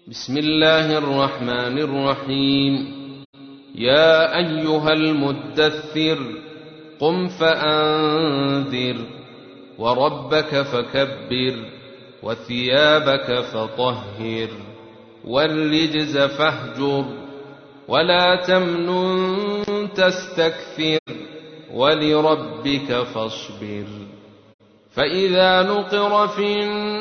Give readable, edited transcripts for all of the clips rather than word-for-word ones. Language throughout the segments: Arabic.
بسم الله الرحمن الرحيم. يا أيها المدثر قم فأنذر وربك فكبر وثيابك فطهر والرجز فاهجر ولا تمنن تستكثر ولربك فاصبر. فإذا نقر في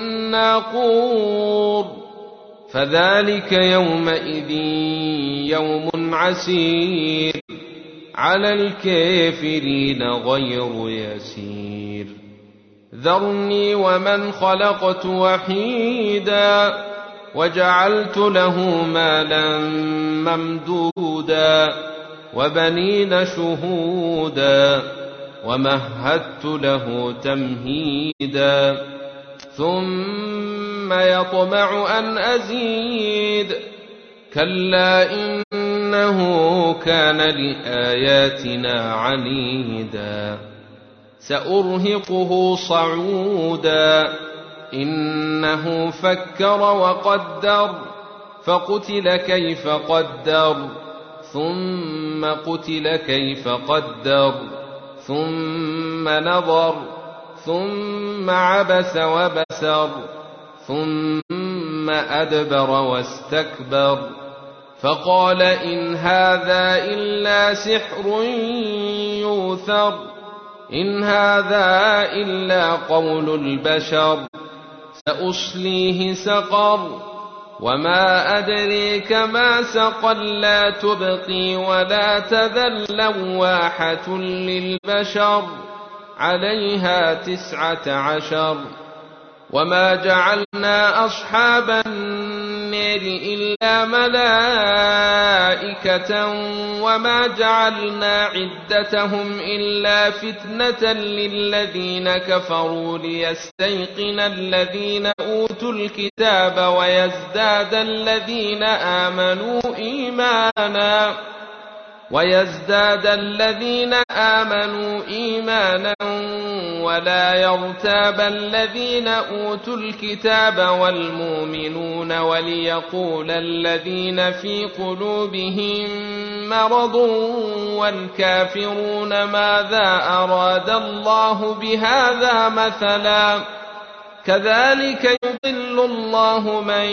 الناقور فذلك يومئذ يوم عسير على الكافرين غير يسير. ذرني ومن خلقت وحيدا وجعلت له مالا ممدودا وبنين شهودا ومهدت له تمهيدا ثم يطمع أن أزيد كلا إنه كان لآياتنا عنيدا سأرهقه صعودا إنه فكر وقدر فقتل كيف قدر ثم قتل كيف قدر ثم نظر ثم عبس وبسر ثم أدبر واستكبر فقال إن هذا إلا سحر يؤثر إن هذا إلا قول البشر سأصليه سقر وما أدريك ما سقر لا تبقي ولا تذر لواحة للبشر عليها 19 وما جعلنا أصحاب النار إلا ملائكة وما جعلنا عدتهم إلا فتنة للذين كفروا ليستيقن الذين أوتوا الكتاب ويزداد الذين آمنوا إيمانا ولا يرتاب الذين أوتوا الكتاب والمؤمنون وليقول الذين في قلوبهم مرض والكافرون ماذا أراد الله بهذا مثلا كذلك يضل الله من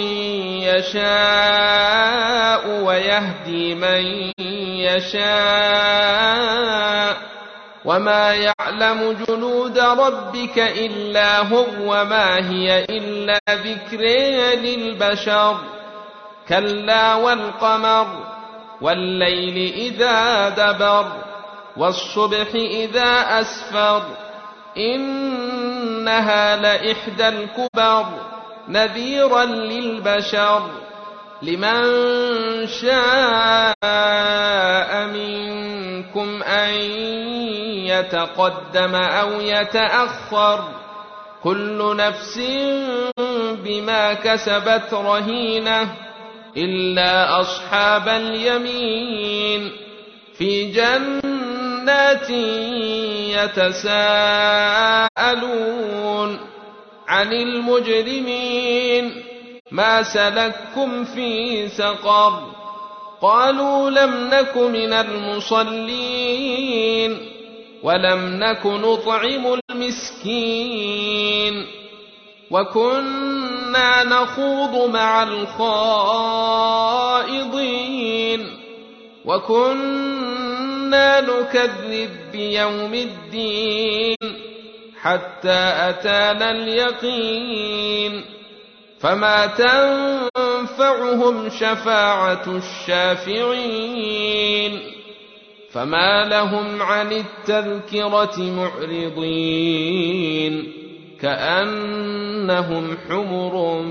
يشاء ويهدي من يشاء وما يعلم جنود ربك إلا هو وما هي إلا ذكر للبشر كلا والقمر والليل إذا دبر والصبح إذا أسفر إنها لإحدى الكبر نذيرا للبشر لمن شاء منكم أن يتقدم أو يتأخر كل نفس بما كسبت رهينة إلا أصحاب اليمين في جنات يتساءلون عن المجرمين ما سلككم في سقر قالوا لم نك من المصلين ولم نك نطعم المسكين وكنا نخوض مع الخائضين وكنا نكذب بيوم الدين حتى أتانا اليقين فما تنفعهم شفاعة الشافعين فما لهم عن التذكرة معرضين كأنهم حمر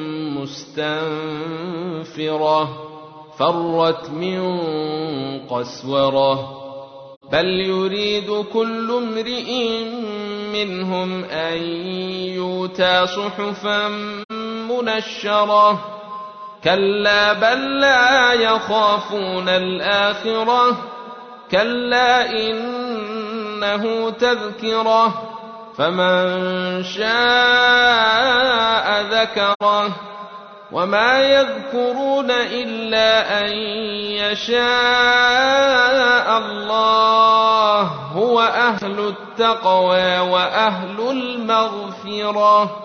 مستنفرة فرت من قسورة بل يريد كل امرئ منهم أن يؤتى صحفا منشرة كلا بل لا يخافون الآخرة كلا إنه تذكرة فمن شاء ذكره وما يذكرون إلا أن يشاء الله هو أهل التقوى وأهل المغفرة